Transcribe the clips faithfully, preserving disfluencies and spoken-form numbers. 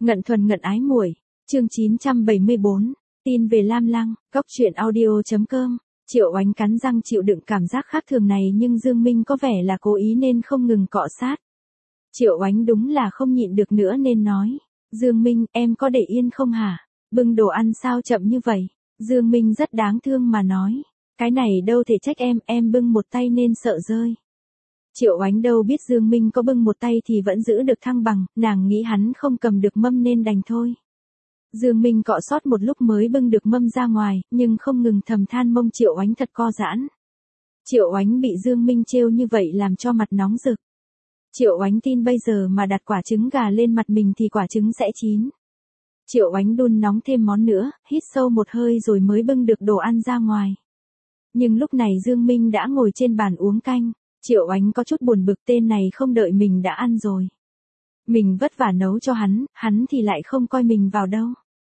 Ngận thuần ngận ái muội, chương chín trăm bảy mươi bốn, tin về Lam Lăng, góc truyện audio.com. Triệu Oánh cắn răng chịu đựng cảm giác khác thường này nhưng Dương Minh có vẻ là cố ý nên không ngừng cọ sát. Triệu Oánh đúng là không nhịn được nữa nên nói, Dương Minh, em có để yên không hả? Bưng đồ ăn sao chậm như vậy? Dương Minh rất đáng thương mà nói, cái này đâu thể trách em, em bưng một tay nên sợ rơi. Triệu Oánh đâu biết Dương Minh có bưng một tay thì vẫn giữ được thăng bằng, nàng nghĩ hắn không cầm được mâm nên đành thôi. Dương Minh cọ sót một lúc mới bưng được mâm ra ngoài, nhưng không ngừng thầm than mông Triệu Oánh thật co giãn. Triệu Oánh bị Dương Minh trêu như vậy làm cho mặt nóng rực. Triệu Oánh tin bây giờ mà đặt quả trứng gà lên mặt mình thì quả trứng sẽ chín. Triệu Oánh đun nóng thêm món nữa, hít sâu một hơi rồi mới bưng được đồ ăn ra ngoài. Nhưng lúc này Dương Minh đã ngồi trên bàn uống canh. Triệu Oánh có chút buồn bực, tên này không đợi mình đã ăn rồi. Mình vất vả nấu cho hắn, hắn thì lại không coi mình vào đâu.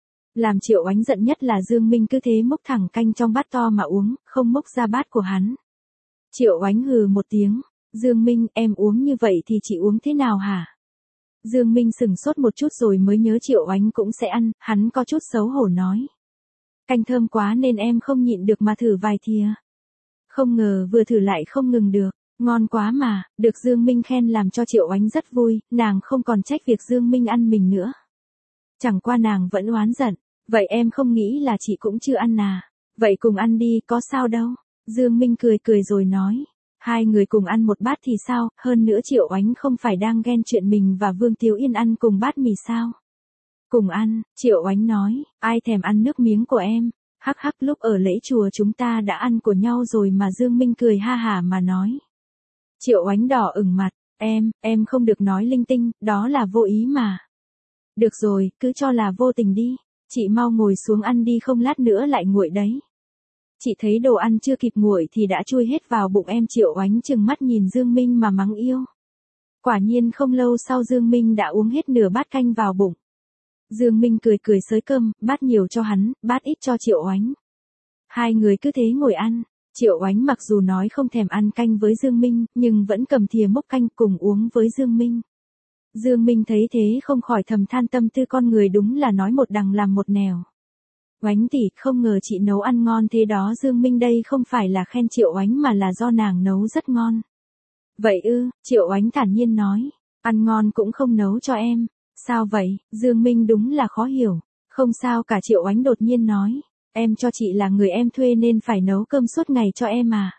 Làm Triệu Oánh giận nhất là Dương Minh cứ thế múc thẳng canh trong bát to mà uống, không múc ra bát của hắn. Triệu Oánh hừ một tiếng, Dương Minh, em uống như vậy thì chị uống thế nào hả? Dương Minh sừng sốt một chút rồi mới nhớ Triệu Oánh cũng sẽ ăn, hắn có chút xấu hổ nói. Canh thơm quá nên em không nhịn được mà thử vài thìa. Không ngờ vừa thử lại không ngừng được. Ngon quá mà, được Dương Minh khen làm cho Triệu Oánh rất vui, nàng không còn trách việc Dương Minh ăn mình nữa. Chẳng qua nàng vẫn oán giận, vậy em không nghĩ là chị cũng chưa ăn à, vậy cùng ăn đi, có sao đâu. Dương Minh cười cười rồi nói, hai người cùng ăn một bát thì sao, hơn nữa Triệu Oánh không phải đang ghen chuyện mình và Vương Tiếu Yên ăn cùng bát mì sao. Cùng ăn, Triệu Oánh nói, ai thèm ăn nước miếng của em, hắc hắc lúc ở lễ chùa chúng ta đã ăn của nhau rồi mà. Dương Minh cười ha hả mà nói. Triệu Oánh đỏ ửng mặt, em, em không được nói linh tinh, đó là vô ý mà. Được rồi, cứ cho là vô tình đi, chị mau ngồi xuống ăn đi không lát nữa lại nguội đấy. Chị thấy đồ ăn chưa kịp nguội thì đã chui hết vào bụng em. Triệu Oánh trừng mắt nhìn Dương Minh mà mắng yêu. Quả nhiên không lâu sau Dương Minh đã uống hết nửa bát canh vào bụng. Dương Minh cười cười xới cơm, bát nhiều cho hắn, bát ít cho Triệu Oánh. Hai người cứ thế ngồi ăn. Triệu Oánh mặc dù nói không thèm ăn canh với Dương Minh, nhưng vẫn cầm thìa múc canh cùng uống với Dương Minh. Dương Minh thấy thế không khỏi thầm than tâm tư con người đúng là nói một đằng làm một nẻo. Oánh tỷ, không ngờ chị nấu ăn ngon thế đó. Dương Minh đây không phải là khen Triệu Oánh mà là do nàng nấu rất ngon. Vậy ư, Triệu Oánh thản nhiên nói, ăn ngon cũng không nấu cho em. Sao vậy? Dương Minh đúng là khó hiểu. Không sao cả. Triệu Oánh đột nhiên nói. Em cho chị là người em thuê nên phải nấu cơm suốt ngày cho em à.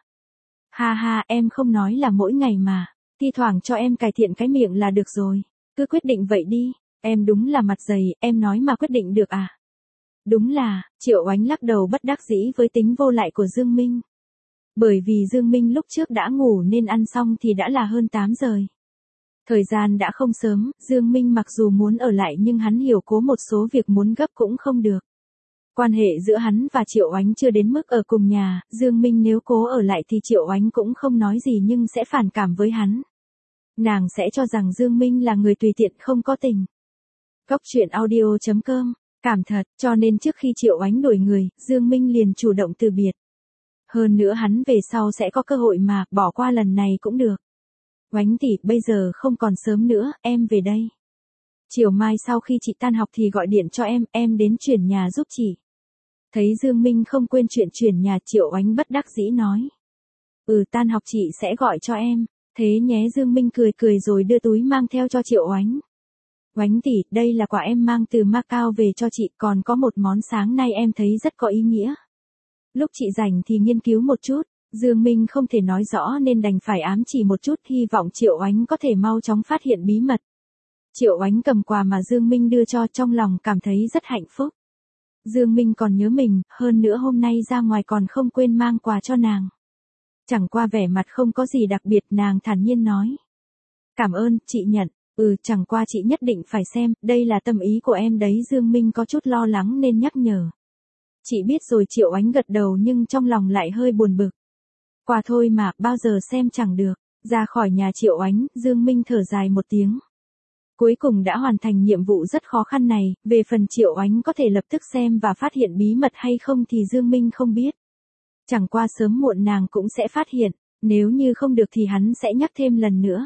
Ha ha, em không nói là mỗi ngày mà. Thi thoảng cho em cải thiện cái miệng là được rồi. Cứ quyết định vậy đi. Em đúng là mặt dày, em nói mà quyết định được à. Đúng là, Triệu Oánh lắc đầu bất đắc dĩ với tính vô lại của Dương Minh. Bởi vì Dương Minh lúc trước đã ngủ nên ăn xong thì đã là hơn tám giờ. Thời gian đã không sớm, Dương Minh mặc dù muốn ở lại nhưng hắn hiểu cố một số việc muốn gấp cũng không được. Quan hệ giữa hắn và Triệu Oánh chưa đến mức ở cùng nhà, Dương Minh nếu cố ở lại thì Triệu Oánh cũng không nói gì nhưng sẽ phản cảm với hắn. Nàng sẽ cho rằng Dương Minh là người tùy tiện không có tình. Góc truyện audio.com, cảm thật, cho nên trước khi Triệu Oánh đuổi người, Dương Minh liền chủ động từ biệt. Hơn nữa hắn về sau sẽ có cơ hội mà, bỏ qua lần này cũng được. Oánh tỷ, bây giờ không còn sớm nữa, em về đây. Chiều mai sau khi chị tan học thì gọi điện cho em, em đến chuyển nhà giúp chị. Thấy Dương Minh không quên chuyện chuyển nhà, Triệu Oánh bất đắc dĩ nói. Ừ, tan học chị sẽ gọi cho em. Thế nhé. Dương Minh cười cười rồi đưa túi mang theo cho Triệu Oánh. Oánh tỷ, đây là quà em mang từ Macau về cho chị, còn có một món sáng nay em thấy rất có ý nghĩa. Lúc chị rảnh thì nghiên cứu một chút. Dương Minh không thể nói rõ nên đành phải ám chỉ một chút, hy vọng Triệu Oánh có thể mau chóng phát hiện bí mật. Triệu Oánh cầm quà mà Dương Minh đưa cho trong lòng cảm thấy rất hạnh phúc. Dương Minh còn nhớ mình, hơn nữa hôm nay ra ngoài còn không quên mang quà cho nàng. Chẳng qua vẻ mặt không có gì đặc biệt, nàng thản nhiên nói. Cảm ơn, chị nhận. Ừ, chẳng qua chị nhất định phải xem, đây là tâm ý của em đấy. Dương Minh có chút lo lắng nên nhắc nhở. Chị biết rồi. Triệu Oánh gật đầu nhưng trong lòng lại hơi buồn bực. Quà thôi mà, bao giờ xem chẳng được. Ra khỏi nhà Triệu Oánh, Dương Minh thở dài một tiếng. Cuối cùng đã hoàn thành nhiệm vụ rất khó khăn này, về phần Triệu Oánh có thể lập tức xem và phát hiện bí mật hay không thì Dương Minh không biết. Chẳng qua sớm muộn nàng cũng sẽ phát hiện, nếu như không được thì hắn sẽ nhắc thêm lần nữa.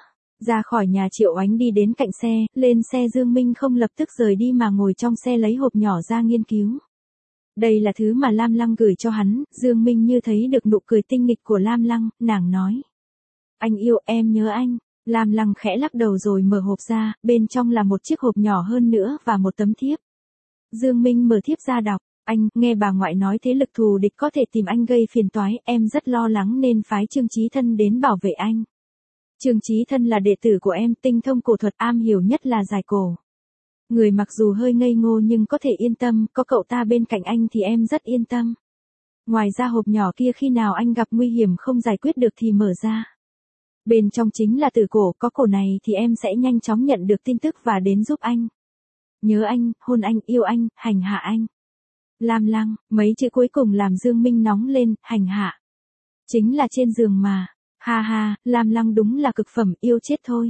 Ra khỏi nhà Triệu Oánh đi đến cạnh xe, lên xe Dương Minh không lập tức rời đi mà ngồi trong xe lấy hộp nhỏ ra nghiên cứu. Đây là thứ mà Lam Lăng gửi cho hắn, Dương Minh như thấy được nụ cười tinh nghịch của Lam Lăng, nàng nói. Anh yêu em nhớ anh. Lam Lăng khẽ lắc đầu rồi mở hộp ra, bên trong là một chiếc hộp nhỏ hơn nữa và một tấm thiếp. Dương Minh mở thiếp ra đọc, anh, nghe bà ngoại nói thế lực thù địch có thể tìm anh gây phiền toái, em rất lo lắng nên phái Trương Chí Thân đến bảo vệ anh. Trương Chí Thân là đệ tử của em, tinh thông cổ thuật, am hiểu nhất là giải cổ. Người mặc dù hơi ngây ngô nhưng có thể yên tâm, có cậu ta bên cạnh anh thì em rất yên tâm. Ngoài ra hộp nhỏ kia khi nào anh gặp nguy hiểm không giải quyết được thì mở ra. Bên trong chính là tử cổ, có cổ này thì em sẽ nhanh chóng nhận được tin tức và đến giúp anh. Nhớ anh, hôn anh, yêu anh, hành hạ anh. Lam Lăng, mấy chữ cuối cùng làm Dương Minh nóng lên, hành hạ. Chính là trên giường mà. Ha ha, Lam Lăng đúng là cực phẩm, yêu chết thôi.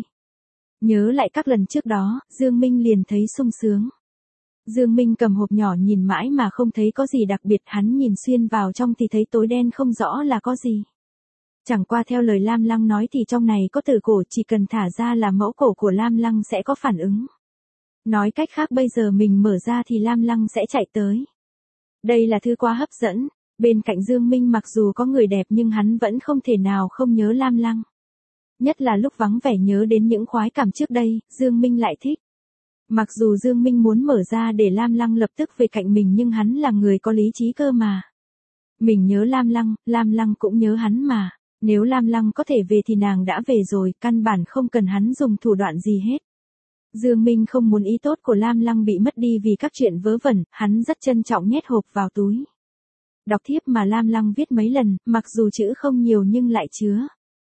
Nhớ lại các lần trước đó, Dương Minh liền thấy sung sướng. Dương Minh cầm hộp nhỏ nhìn mãi mà không thấy có gì đặc biệt, hắn nhìn xuyên vào trong thì thấy tối đen không rõ là có gì. Chẳng qua theo lời Lam Lăng nói thì trong này có tử cổ, chỉ cần thả ra là mẫu cổ của Lam Lăng sẽ có phản ứng. Nói cách khác bây giờ mình mở ra thì Lam Lăng sẽ chạy tới. Đây là thứ quá hấp dẫn. Bên cạnh Dương Minh mặc dù có người đẹp nhưng hắn vẫn không thể nào không nhớ Lam Lăng. Nhất là lúc vắng vẻ nhớ đến những khoái cảm trước đây, Dương Minh lại thích. Mặc dù Dương Minh muốn mở ra để Lam Lăng lập tức về cạnh mình nhưng hắn là người có lý trí cơ mà. Mình nhớ Lam Lăng, Lam Lăng cũng nhớ hắn mà. Nếu Lam Lăng có thể về thì nàng đã về rồi, căn bản không cần hắn dùng thủ đoạn gì hết. Dương Minh không muốn ý tốt của Lam Lăng bị mất đi vì các chuyện vớ vẩn, hắn rất trân trọng nhét hộp vào túi. Đọc thiếp mà Lam Lăng viết mấy lần, mặc dù chữ không nhiều nhưng lại chứa.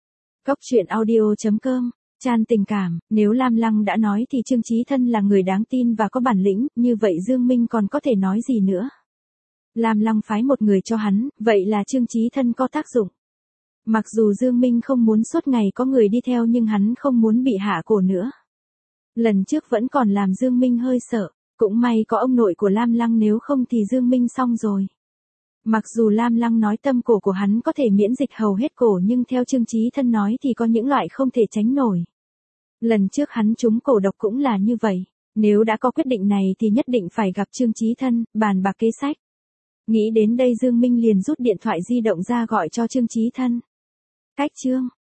Cốc truyện audio chấm com, tràn tình cảm, nếu Lam Lăng đã nói thì Trương Chí Thân là người đáng tin và có bản lĩnh, như vậy Dương Minh còn có thể nói gì nữa. Lam Lăng phái một người cho hắn, vậy là Trương Chí Thân có tác dụng. Mặc dù Dương Minh không muốn suốt ngày có người đi theo nhưng hắn không muốn bị hạ cổ nữa. Lần trước vẫn còn làm Dương Minh hơi sợ, cũng may có ông nội của Lam Lăng nếu không thì Dương Minh xong rồi. Mặc dù Lam Lăng nói tâm cổ của hắn có thể miễn dịch hầu hết cổ nhưng theo Trương Chí Thân nói thì có những loại không thể tránh nổi. Lần trước hắn trúng cổ độc cũng là như vậy, nếu đã có quyết định này thì nhất định phải gặp Trương Chí Thân, bàn bạc kế sách. Nghĩ đến đây Dương Minh liền rút điện thoại di động ra gọi cho Trương Chí Thân. Cách chương